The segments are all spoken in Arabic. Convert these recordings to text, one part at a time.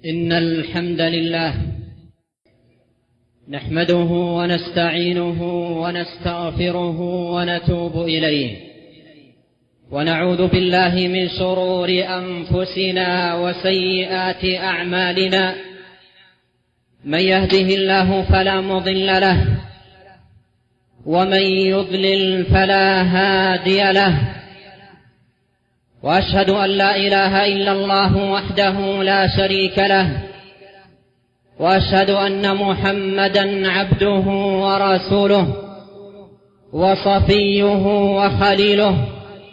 إن الحمد لله نحمده ونستعينه ونستغفره ونتوب إليه، ونعوذ بالله من شرور أنفسنا وسيئات أعمالنا. من يهده الله فلا مضل له، ومن يضلل فلا هادي له، وأشهد أن لا إله إلا الله وحده لا شريك له، وأشهد أن محمدا عبده ورسوله وصفيه وخليله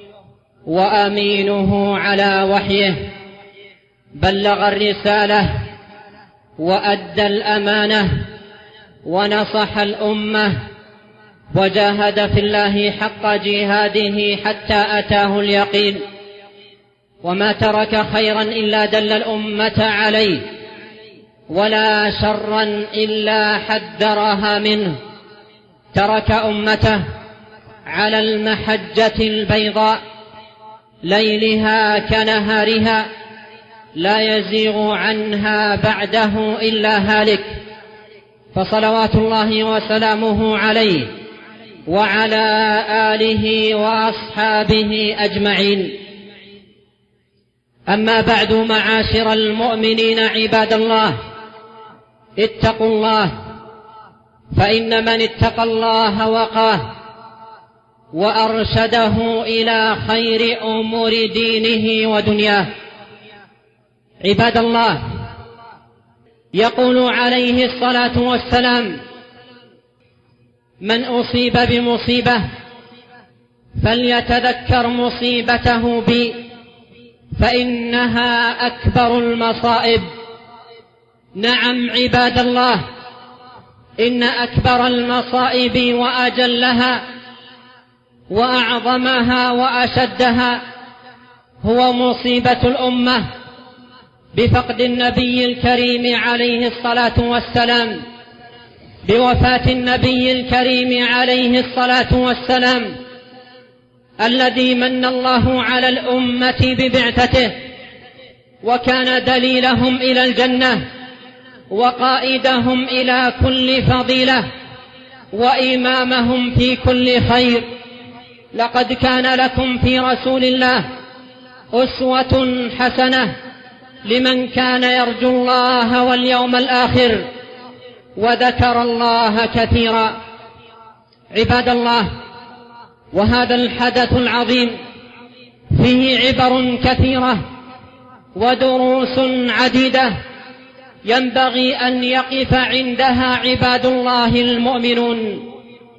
وأمينه على وحيه، بلغ الرسالة وأدى الأمانة ونصح الأمة، وجاهد في الله حق جهاده حتى أتاه اليقين، وما ترك خيرا إلا دل الأمة عليه، ولا شرا إلا حذرها منه. ترك أمته على المحجة البيضاء ليلها كنهارها، لا يزيغ عنها بعده إلا هالك، فصلوات الله وسلامه عليه وعلى آله وأصحابه أجمعين. أما بعد، معاشر المؤمنين عباد الله، اتقوا الله، فإن من اتقى الله وقاه وأرشده إلى خير أمور دينه ودنياه. عباد الله، يقول عليه الصلاة والسلام: من أصيب بمصيبة فليتذكر مصيبته بي، فإنها أكبر المصائب. نعم عباد الله، إن أكبر المصائب وأجلها وأعظمها وأشدها هو مصيبة الأمة بفقد النبي الكريم عليه الصلاة والسلام، بوفاة النبي الكريم عليه الصلاة والسلام، الذي من الله على الأمة ببعثته، وكان دليلهم إلى الجنة، وقائدهم إلى كل فضيلة، وإمامهم في كل خير. لقد كان لكم في رسول الله أسوة حسنة لمن كان يرجو الله واليوم الآخر وذكر الله كثيرا. عباد الله، وهذا الحدث العظيم فيه عبر كثيرة ودروس عديدة ينبغي أن يقف عندها عباد الله المؤمنون.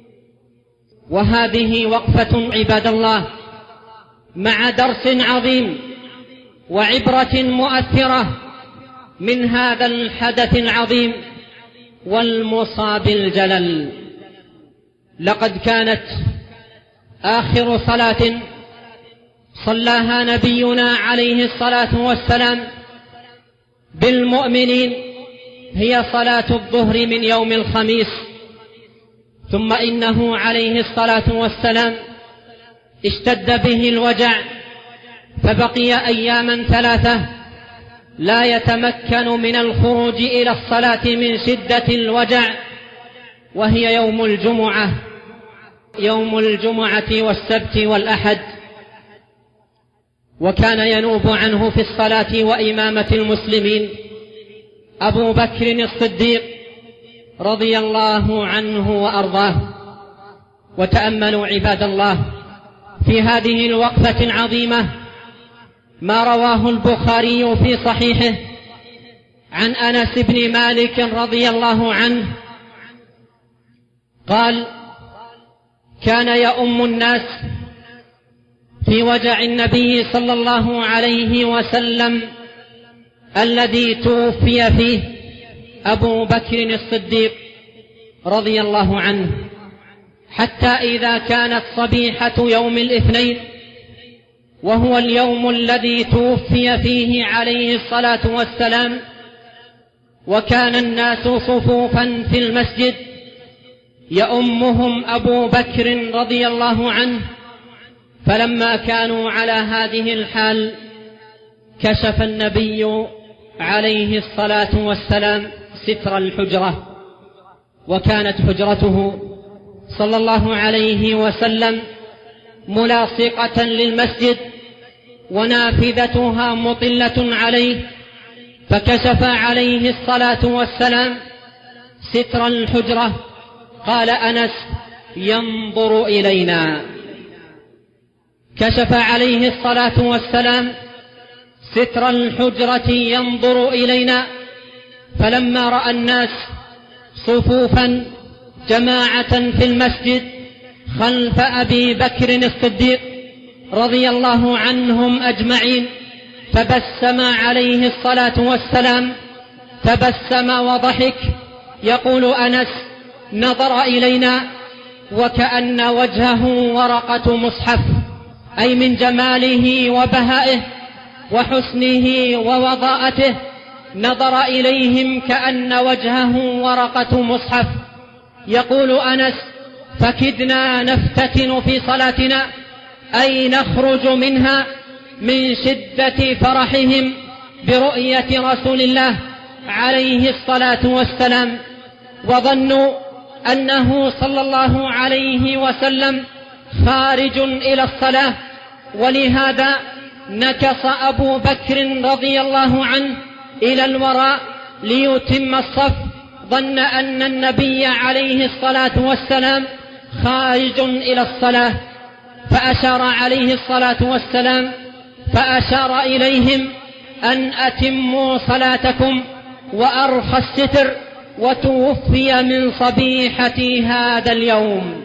وهذه وقفة عباد الله مع درس عظيم وعبرة مؤثرة من هذا الحدث العظيم والمصاب الجلل. لقد كانت آخر صلاة صلاها نبينا عليه الصلاة والسلام بالمؤمنين هي صلاة الظهر من يوم الخميس، ثم إنه عليه الصلاة والسلام اشتد به الوجع، فبقي أياما ثلاثة لا يتمكن من الخروج إلى الصلاة من شدة الوجع، وهي يوم الجمعة والسبت والأحد، وكان ينوب عنه في الصلاة وإمامة المسلمين أبو بكر الصديق رضي الله عنه وأرضاه. وتأملوا عباد الله في هذه الوقفة العظيمة ما رواه البخاري في صحيحه عن أنس بن مالك رضي الله عنه قال: كان يؤم الناس في وجع النبي صلى الله عليه وسلم الذي توفي فيه أبو بكر الصديق رضي الله عنه، حتى إذا كانت صبيحة يوم الاثنين، وهو اليوم الذي توفي فيه عليه الصلاة والسلام، وكان الناس صفوفا في المسجد يؤمهم أبو بكر رضي الله عنه، فلما كانوا على هذه الحال كشف النبي عليه الصلاة والسلام ستر الحجرة، وكانت حجرته صلى الله عليه وسلم ملاصقة للمسجد ونافذتها مطلة عليه، فكشف عليه الصلاة والسلام ستر الحجرة. قال أنس: ينظر إلينا. كشف عليه الصلاة والسلام ستر الحجرة ينظر إلينا، فلما رأى الناس صفوفا جماعة في المسجد خلف أبي بكر الصديق رضي الله عنهم أجمعين، تبسم عليه الصلاة والسلام، تبسم وضحك. يقول أنس: نظر إلينا وكأن وجهه ورقة مصحف، أي من جماله وبهائه وحسنه ووضاءته، نظر إليهم كأن وجهه ورقة مصحف. يقول أنس: فكدنا نفتتن في صلاتنا، أي نخرج منها من شدة فرحهم برؤية رسول الله عليه الصلاة والسلام، وظنوا أنه صلى الله عليه وسلم خارج إلى الصلاة، ولهذا نكص أبو بكر رضي الله عنه إلى الوراء ليتم الصف، ظن أن النبي عليه الصلاة والسلام خارج إلى الصلاة، فأشار عليه الصلاة والسلام، فأشار إليهم أن أتموا صلاتكم وأرخى الستر، وتوفي من صبيحة هذا اليوم.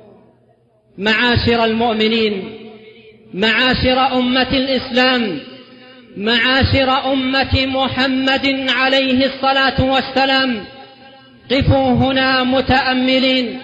معاشر المؤمنين، معاشر أمة الإسلام، معاشر أمة محمد عليه الصلاة والسلام، قفوا هنا متأملين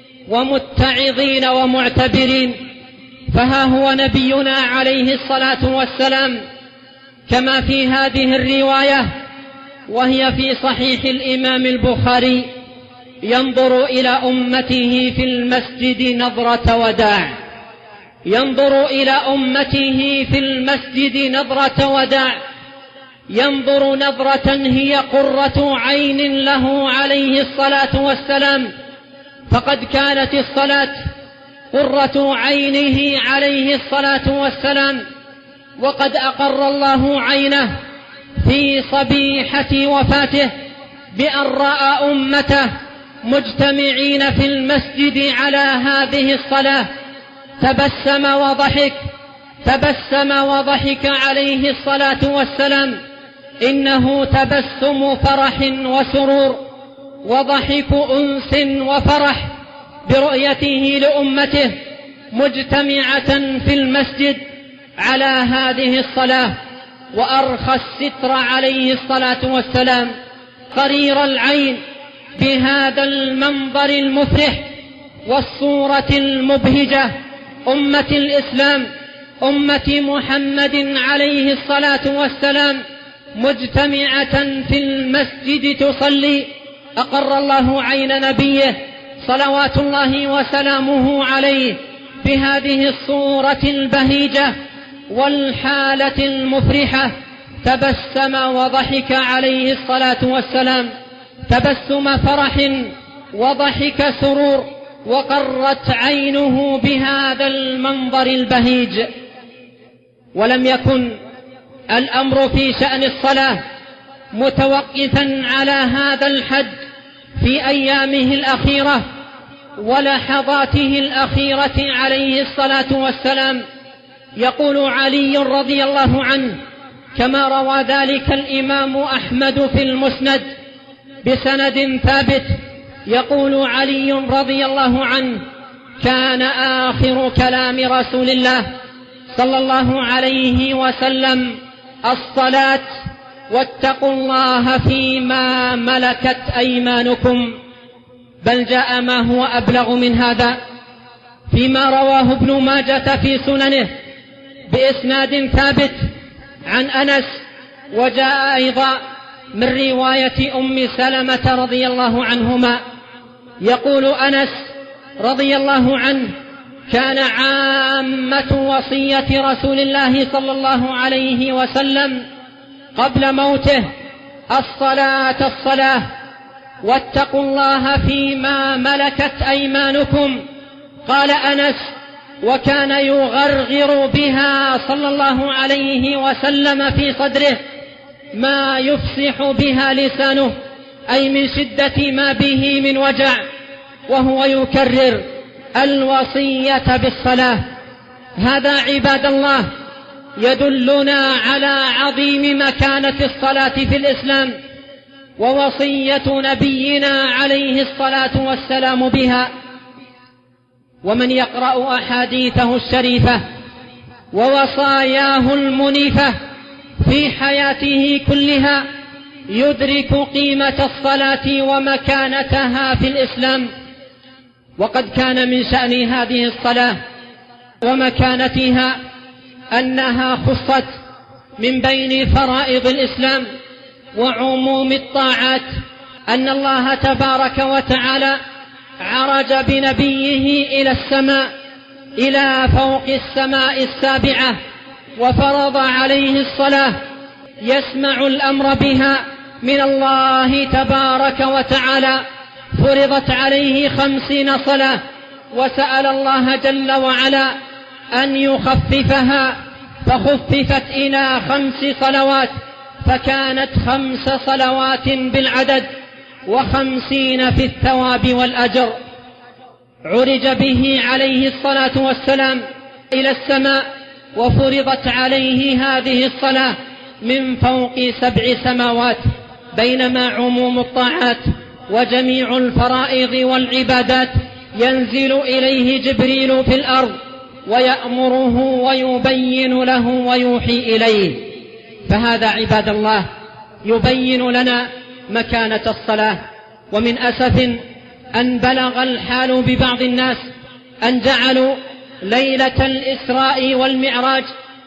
ومتعظين ومعتبرين، فها هو نبينا عليه الصلاة والسلام كما في هذه الرواية، وهي في صحيح الإمام البخاري، ينظر إلى أمته في المسجد نظرة وداع، ينظر إلى أمته في المسجد نظرة وداع، ينظر نظرة هي قرة عين له عليه الصلاة والسلام، فقد كانت الصلاة قرة عينه عليه الصلاة والسلام، وقد أقر الله عينه في صبيحة وفاته بأن رأى أمته مجتمعين في المسجد على هذه الصلاة، تبسم وضحك، تبسم وضحك عليه الصلاة والسلام، إنه تبسم فرح وسرور وضحك أنس وفرح برؤيته لأمته مجتمعة في المسجد على هذه الصلاة، وأرخى الستر عليه الصلاة والسلام قرير العين بهذا المنظر المفرح والصورة المبهجة. أمة الإسلام، أمة محمد عليه الصلاة والسلام مجتمعة في المسجد تصلي، أقر الله عين نبيه صلوات الله وسلامه عليه بهذه الصورة البهيجة والحالة المفرحة، تبسم وضحك عليه الصلاة والسلام تبسم فرح وضحك سرور، وقرت عينه بهذا المنظر البهيج. ولم يكن الأمر في شأن الصلاة متوقفا على هذا الحد في أيامه الأخيرة ولحظاته الأخيرة عليه الصلاة والسلام. يقول علي رضي الله عنه كما روى ذلك الإمام أحمد في المسند بسند ثابت، يقول علي رضي الله عنه: كان آخر كلام رسول الله صلى الله عليه وسلم الصلاة، واتقوا الله فيما ملكت أيمانكم. بل جاء ما هو أبلغ من هذا فيما رواه ابن ماجة في سننه بإسناد ثابت عن أنس، وجاء أيضا من رواية أم سلمة رضي الله عنهما. يقول أنس رضي الله عنه: كان عامة وصية رسول الله صلى الله عليه وسلم قبل موته الصلاة الصلاة، واتقوا الله فيما ملكت أيمانكم. قال أنس: وكان يغرغر بها صلى الله عليه وسلم في صدره ما يفسح بها لسانه، أي من شدة ما به من وجع، وهو يكرر الوصية بالصلاة. هذا عباد الله يدلنا على عظيم مكانة الصلاة في الإسلام، ووصية نبينا عليه الصلاة والسلام بها. ومن يقرأ أحاديثه الشريفة ووصاياه المنيفة في حياته كلها يدرك قيمة الصلاة ومكانتها في الإسلام. وقد كان من شأن هذه الصلاة ومكانتها أنها خصت من بين فرائض الإسلام وعموم الطاعات، أن الله تبارك وتعالى عرج بنبيه إلى السماء، إلى فوق السماء السابعة، وفرض عليه الصلاة، يسمع الأمر بها من الله تبارك وتعالى. فرضت عليه 50 صلاة، وسأل الله جل وعلا أن يخففها، فخففت إلى 5 صلوات، فكانت 5 صلوات بالعدد، 50 في الثواب والأجر. عرج به عليه الصلاة والسلام إلى السماء، وفرضت عليه هذه الصلاة من فوق 7 سماوات، بينما عموم الطاعات وجميع الفرائض والعبادات ينزل إليه جبريل في الأرض ويأمره ويبين له ويوحي إليه. فهذا عباد الله يبين لنا مكانة الصلاة. ومن أسف أن بلغ الحال ببعض الناس أن جعلوا ليلة الإسراء والمعراج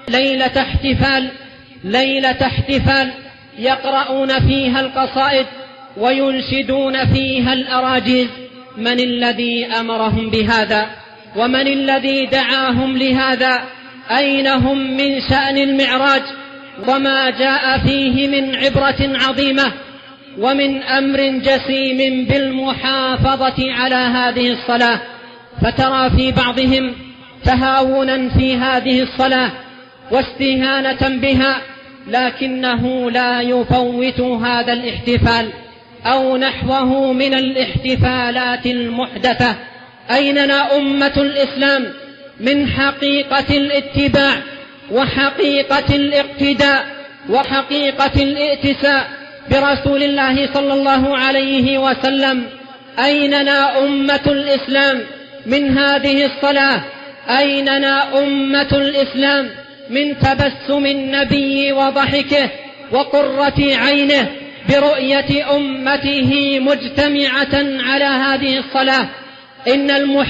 ليلة احتفال يقرؤون فيها القصائد وينشدون فيها الأراجيز. من الذي أمرهم بهذا؟ ومن الذي دعاهم لهذا؟ أين هم من شأن المعراج وما جاء فيه من عبرة عظيمة ومن أمر جسيم بالمحافظة على هذه الصلاة؟ فترى في بعضهم تهاونا في هذه الصلاة واستهانة بها، لكنه لا يفوت هذا الاحتفال أو نحوه من الاحتفالات المحدثة. أيننا أمة الإسلام من حقيقة الاتباع وحقيقة الاقتداء وحقيقة الائتساء برسول الله صلى الله عليه وسلم؟ أيننا أمة الإسلام من هذه الصلاة؟ أيننا أمة الإسلام من تبسم النبي وضحكه وقرة عينه برؤية أمته مجتمعة على هذه الصلاة؟ إن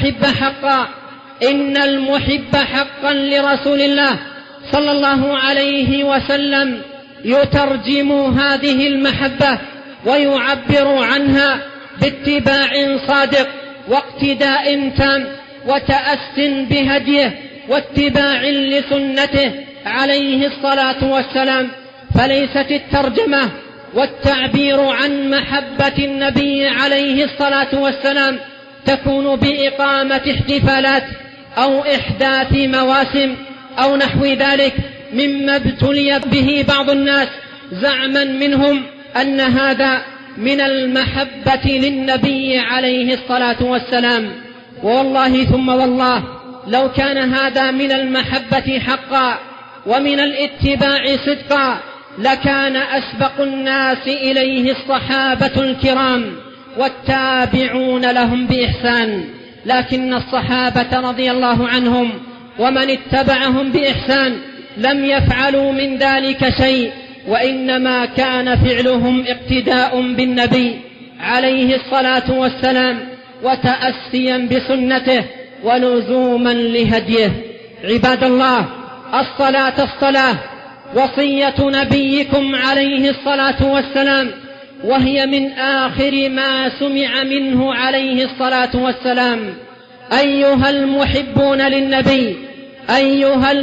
المحب حقا لرسول الله صلى الله عليه وسلم يترجم هذه المحبة ويعبر عنها باتباع صادق واقتداء تام وتأس بهديه واتباع لسنته عليه الصلاة والسلام. فليست الترجمة والتعبير عن محبة النبي عليه الصلاة والسلام تكون بإقامة احتفالات أو إحداث مواسم أو نحو ذلك مما ابتلي به بعض الناس زعما منهم أن هذا من المحبة للنبي عليه الصلاة والسلام. والله ثم والله لو كان هذا من المحبة حقا ومن الاتباع صدقا لكان أسبق الناس إليه الصحابة الكرام والتابعون لهم بإحسان. لكن الصحابة رضي الله عنهم ومن اتبعهم بإحسان لم يفعلوا من ذلك شيء، وإنما كان فعلهم اقتداء بالنبي عليه الصلاة والسلام وتأسيا بسنته ولزوما لهديه. عباد الله، الصلاة وصية نبيكم عليه الصلاة والسلام، وهي من آخر ما سمع منه عليه الصلاة والسلام. أيها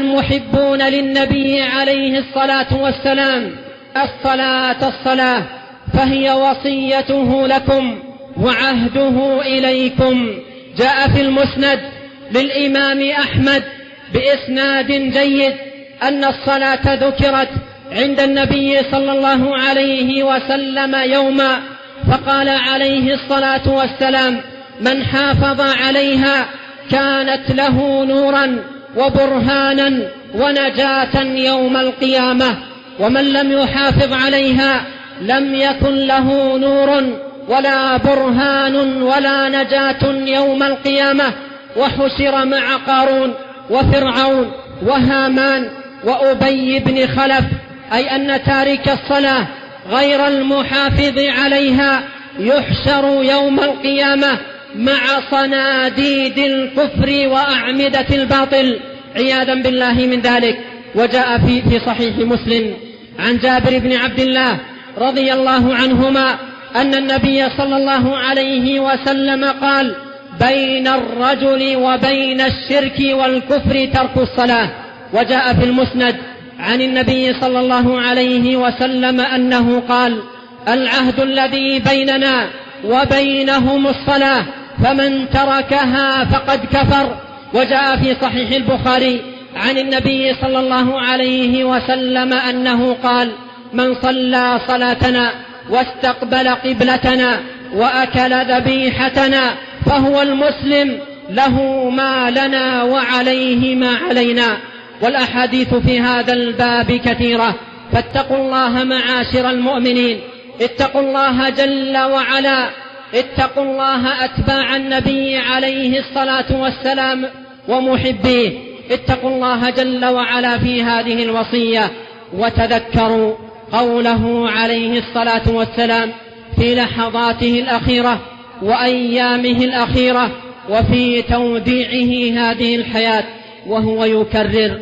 المحبون للنبي عليه الصلاة والسلام، الصلاة فهي وصيته لكم وعهده إليكم. جاء في المسند للإمام أحمد بإسناد جيد أن الصلاة ذكرت عند النبي صلى الله عليه وسلم يوما، فقال عليه الصلاة والسلام: من حافظ عليها كانت له نورا وبرهانا ونجاة يوم القيامة، ومن لم يحافظ عليها لم يكن له نور ولا برهان ولا نجاة يوم القيامة، وحشر مع قارون وفرعون وهامان وأبي بن خلف، أي أن تارك الصلاة غير المحافظ عليها يحشر يوم القيامة مع صناديد الكفر وأعمدة الباطل عياذا بالله من ذلك. وجاء في صحيح مسلم عن جابر بن عبد الله رضي الله عنهما أن النبي صلى الله عليه وسلم قال: بين الرجل وبين الشرك والكفر ترك الصلاة. وجاء في المسند عن النبي صلى الله عليه وسلم أنه قال: العهد الذي بيننا وبينهم الصلاة، فمن تركها فقد كفر. وجاء في صحيح البخاري عن النبي صلى الله عليه وسلم أنه قال: من صلى صلاتنا واستقبل قبلتنا وأكل ذبيحتنا فهو المسلم، له ما لنا وعليه ما علينا. والأحاديث في هذا الباب كثيرة، فاتقوا الله معاشر المؤمنين، اتقوا الله جل وعلا، اتقوا الله أتباع النبي عليه الصلاة والسلام ومحبيه، اتقوا الله جل وعلا في هذه الوصية، وتذكروا قوله عليه الصلاة والسلام في لحظاته الأخيرة وأيامه الأخيرة وفي توديعه هذه الحياة وهو يكرر: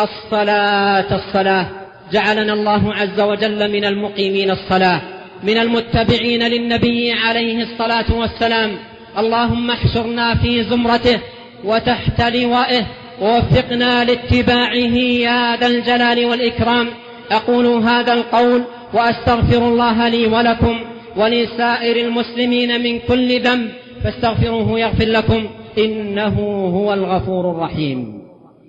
الصلاة الصلاة. جعلنا الله عز وجل من المقيمين الصلاة، من المتبعين للنبي عليه الصلاة والسلام. اللهم احشرنا في زمرته وتحت لوائه، ووفقنا لاتباعه يا ذا الجلال والإكرام. أقول هذا القول وأستغفر الله لي ولكم ولسائر المسلمين من كل ذنب، فاستغفروه يغفر لكم، إنه هو الغفور الرحيم.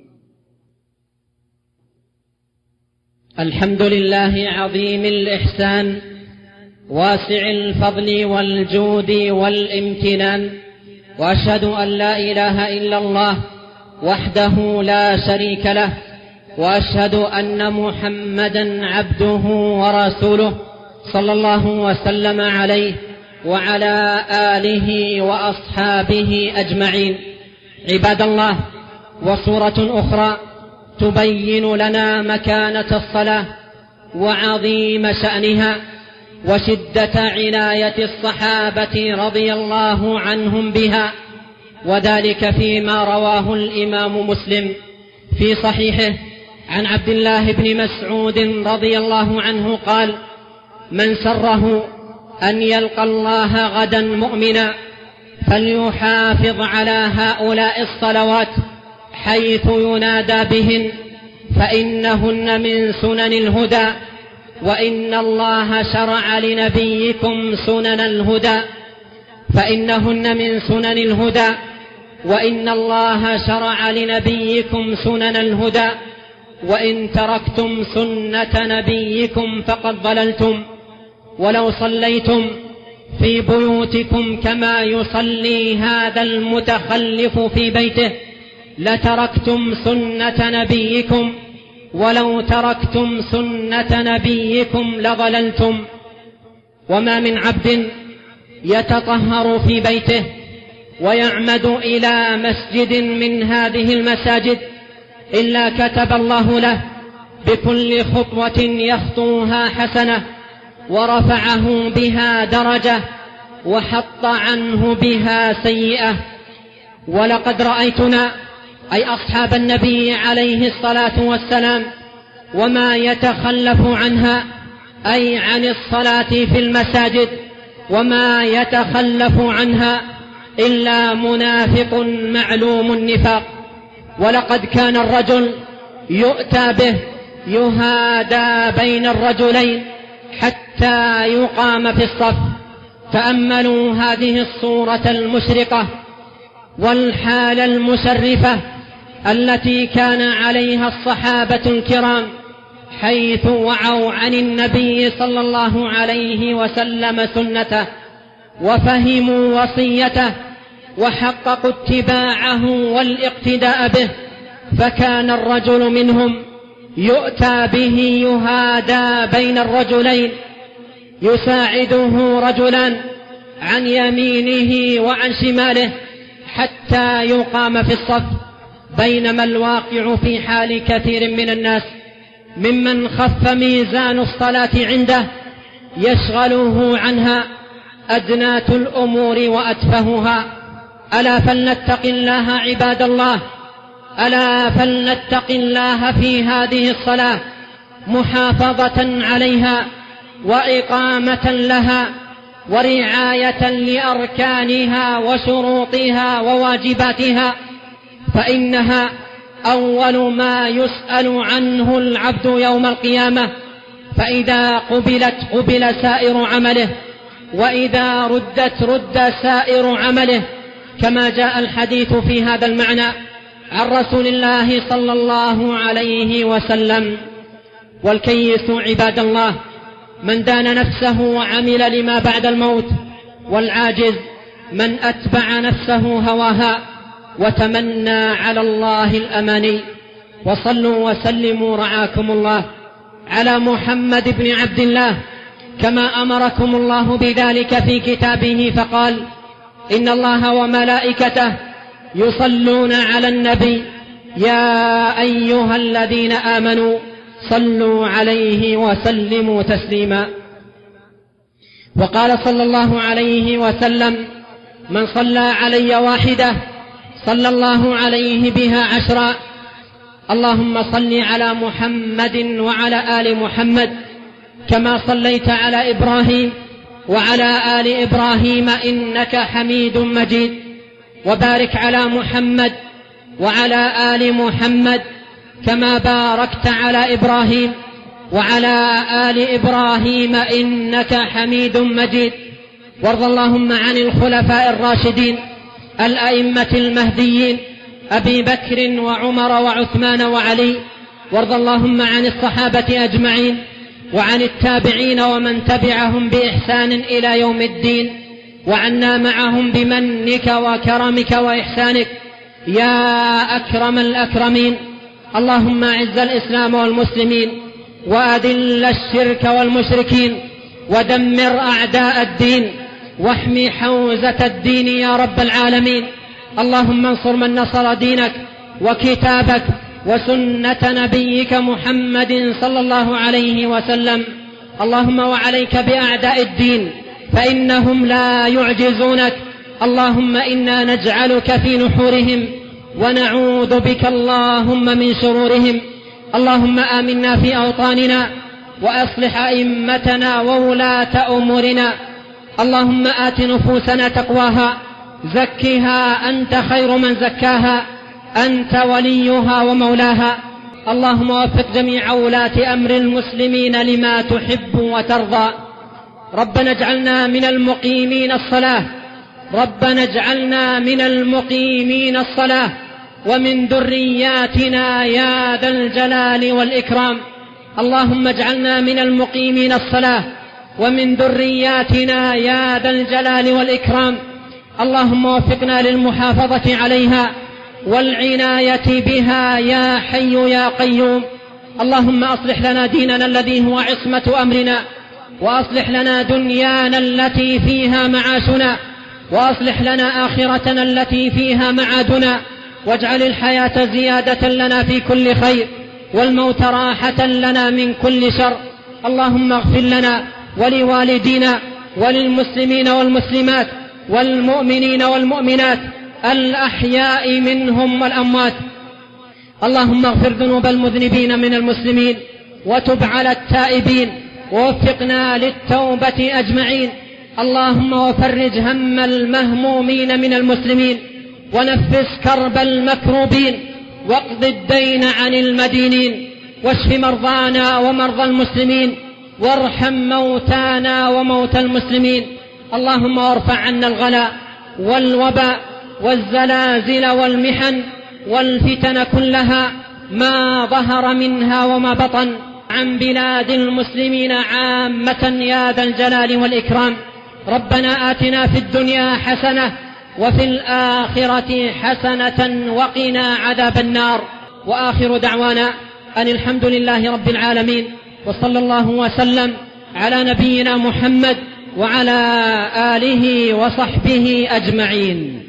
الحمد لله عظيم الإحسان، واسع الفضل والجود والامتنان، وأشهد أن لا إله إلا الله وحده لا شريك له، وأشهد أن محمدا عبده ورسوله صلى الله وسلم عليه وعلى آله وأصحابه أجمعين. عباد الله، وصورة أخرى تبين لنا مكانة الصلاة وعظيم شأنها وشدة عناية الصحابة رضي الله عنهم بها، وذلك فيما رواه الإمام مسلم في صحيحه عن عبد الله بن مسعود رضي الله عنه قال: من سره أن يلقى الله غدا مؤمنا فليحافظ على هؤلاء الصلوات حيث ينادى بهن، فإنهن من سنن الهدى، وإن الله شرع لنبيكم سنن الهدى، فإنهن من سنن الهدى، وإن الله شرع لنبيكم سنن الهدى، وإن تركتم سنة نبيكم فقد ضللتم، ولو صليتم في بيوتكم كما يصلي هذا المتخلف في بيته لتركتم سنة نبيكم، ولو تركتم سنة نبيكم لضللتم. وما من عبد يتطهر في بيته ويعمد إلى مسجد من هذه المساجد إلا كتب الله له بكل خطوة يخطوها حسنة، ورفعه بها درجة، وحط عنه بها سيئة. ولقد رأيتنا، أي أصحاب النبي عليه الصلاة والسلام، وما يتخلف عنها، أي عن الصلاة في المساجد، وما يتخلف عنها إلا منافق معلوم النفاق. ولقد كان الرجل يؤتى به يهادى بين الرجلين حتى يقام في الصف. تأملوا هذه الصورة المشرقة والحالة المشرفة التي كان عليها الصحابة الكرام حيث وعوا عن النبي صلى الله عليه وسلم سنته وفهموا وصيته وحققوا اتباعه والاقتداء به. فكان الرجل منهم يؤتى به يهادى بين الرجلين، يساعده رجلان عن يمينه وعن شماله حتى يقام في الصف. بينما الواقع في حال كثير من الناس ممن خف ميزان الصلاة عنده يشغله عنها أدناة الأمور وأتفهها. ألا فلنتق الله عباد الله، ألا فلنتق الله في هذه الصلاة محافظة عليها وإقامة لها ورعاية لأركانها وشروطها وواجباتها، فإنها أول ما يسأل عنه العبد يوم القيامة. فإذا قبلت قبل سائر عمله، وإذا ردت رد سائر عمله، كما جاء الحديث في هذا المعنى عن رسول الله صلى الله عليه وسلم. والكيس عباد الله من دان نفسه وعمل لما بعد الموت، والعاجز من أتبع نفسه هواها وتمنى على الله الأماني. وصلوا وسلموا رعاكم الله على محمد بن عبد الله كما أمركم الله بذلك في كتابه، فقال: إن الله وملائكته يصلون على النبي يا أيها الذين آمنوا صلوا عليه وسلموا تسليما. وقال صلى الله عليه وسلم: من صلى علي واحدة صلى الله عليه بها 10. اللهم صل على محمد وعلى آل محمد كما صليت على إبراهيم وعلى آل إبراهيم إنك حميد مجيد، وبارك على محمد وعلى آل محمد كما باركت على إبراهيم وعلى آل إبراهيم إنك حميد مجيد. وارض اللهم عن الخلفاء الراشدين الأئمة المهديين أبي بكر وعمر وعثمان وعلي. وارض اللهم عن الصحابة أجمعين وعن التابعين ومن تبعهم بإحسان إلى يوم الدين، وعنا معهم بمنك وكرمك وإحسانك يا أكرم الأكرمين. اللهم أعز الإسلام والمسلمين وأذل الشرك والمشركين ودمر أعداء الدين واحمي حوزة الدين يا رب العالمين. اللهم انصر من نصر دينك وكتابك وسنة نبيك محمد صلى الله عليه وسلم. اللهم وعليك بأعداء الدين فإنهم لا يعجزونك. اللهم إنا نجعلك في نحورهم ونعوذ بك اللهم من شرورهم. اللهم آمنا في أوطاننا وأصلح أئمتنا وولاة أمورنا. اللهم آت نفوسنا تقواها زكها أنت خير من زكاها أنت وليها ومولاها. اللهم وفق جميع ولاة أمر المسلمين لما تحب وترضى. ربنا اجعلنا من المقيمين الصلاة، ربنا اجعلنا من المقيمين الصلاة ومن ذرياتنا يا ذا الجلال والإكرام. اللهم اجعلنا من المقيمين الصلاة ومن ذرياتنا يا ذا الجلال والإكرام. اللهم وفقنا للمحافظة عليها والعناية بها يا حي يا قيوم. اللهم أصلح لنا ديننا الذي هو عصمة أمرنا، وأصلح لنا دنيانا التي فيها معاشنا، وأصلح لنا آخرتنا التي فيها معادنا، واجعل الحياة زيادة لنا في كل خير والموت راحة لنا من كل شر. اللهم اغفر لنا ولوالدينا وللمسلمين والمسلمات والمؤمنين والمؤمنات الأحياء منهم والأموات. اللهم اغفر ذنوب المذنبين من المسلمين وتب على التائبين ووفقنا للتوبة أجمعين. اللهم وفرج هم المهمومين من المسلمين ونفس كرب المكروبين واقض الدين عن المدينين واشف مرضانا ومرضى المسلمين وارحم موتانا وموتى المسلمين. اللهم وارفع عنا الغلاء والوباء والزلازل والمحن والفتن كلها ما ظهر منها وما بطن عن بلاد المسلمين عامة يا ذا الجلال والإكرام. ربنا آتنا في الدنيا حسنة وفي الآخرة حسنة وقنا عذاب النار. وآخر دعوانا أن الحمد لله رب العالمين، وصلى الله وسلم على نبينا محمد وعلى آله وصحبه أجمعين.